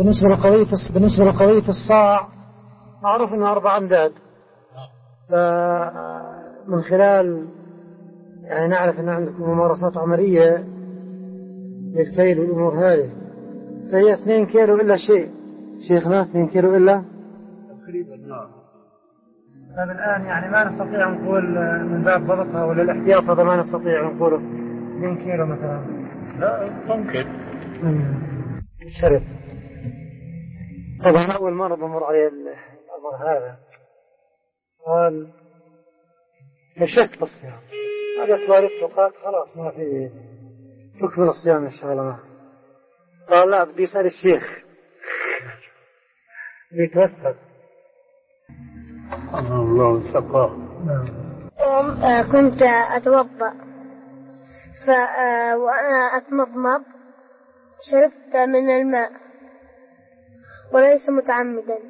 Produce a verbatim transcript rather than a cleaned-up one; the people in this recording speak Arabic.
بالنسبة لقضية بالنسبة لقضية الصاع معروف أنه أربع أمداد، فمن خلال يعني نعرف أن عندكم ممارسات عملية للكيل والأمور هذه، فهي اثنين كيلو إلا شيء شيخنا، اثنين كيلو إلا تقريبا. نعم. طيب الآن يعني ما نستطيع نقول من باب ضبطها ولا الاحتياط هذا ما نستطيع نقوله اثنين كيلو مثلا؟ لا ممكن. شرط. طبعا أول مرة بمر علي الأمر هذا قال فشك بالصيام، قالت والدته قال خلاص ما في تكمل الصيام إن شاء الله. قال لا بدي يسأل الشيخ بيتوثق. الله شقاه. كنت أتوضأ ف... وأنا أتمضمض شربت من الماء وليس متعمدا،